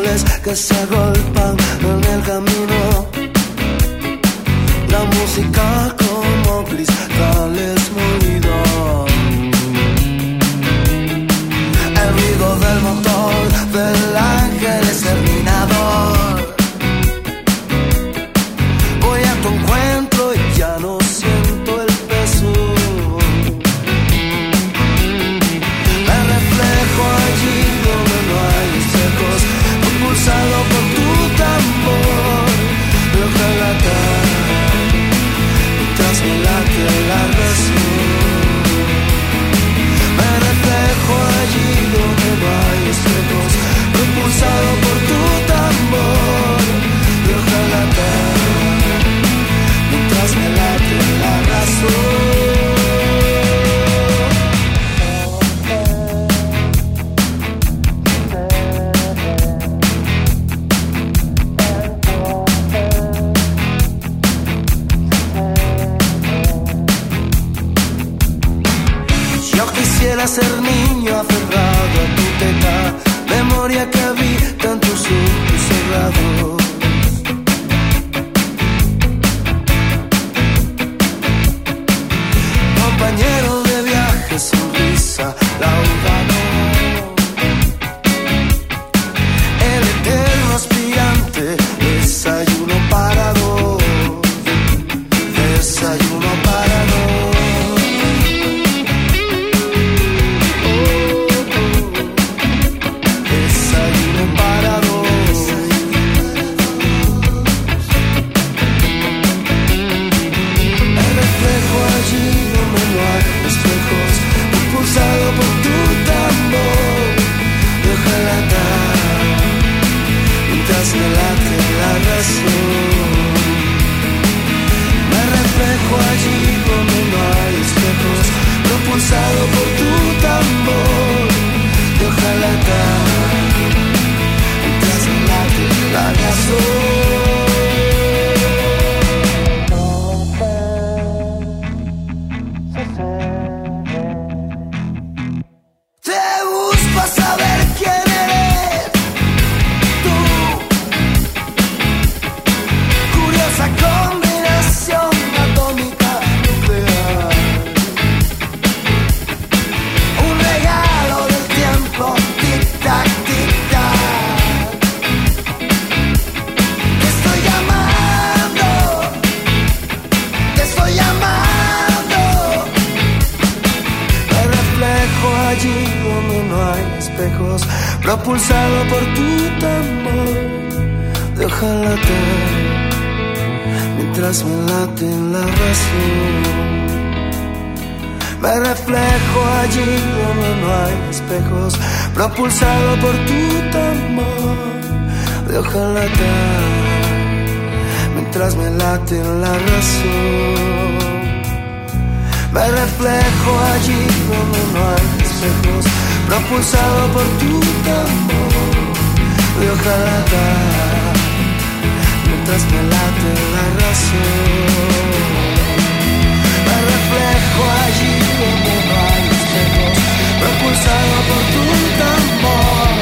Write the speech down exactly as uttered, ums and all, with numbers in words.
árboles que se agolpan en el camino. La música como cristales molidos. El ruido del motor del ángel exterminador. Voy a tu encuentro y ya no siento el peso. Me reflejo allí donde no hay espejos, impulsado por tu tambor. Ojalá mientras me late la razón. Me reflejo allí donde no hay espejos, impulsado por tu tambor. Ojalá mientras me late la razón. Quisiera ser niño aferrado a tu teta, memoria que habita en tus ojos cerrados. Compañero de viaje, sonrisa, laudano. El eterno aspirante, desayuno para dos, desayuno para dos. Impulsado por tu tambor, ojalá mientras me late la razón. Me reflejo allí donde no hay espejos, propulsado por tu tambor, ojalá mientras me late la razón. Propulsado por tu tambor de ojalata, mientras me late la razón. Me reflejo allí donde no hay espejos, propulsado por tu tambor de ojalata, mientras me late la razón. Me reflejo allí donde no hay espejos, propulsado por tu tambor de ojalá, mientras me late la razón. Me reflejo allí donde no hay espejos, propulsado por tu tambor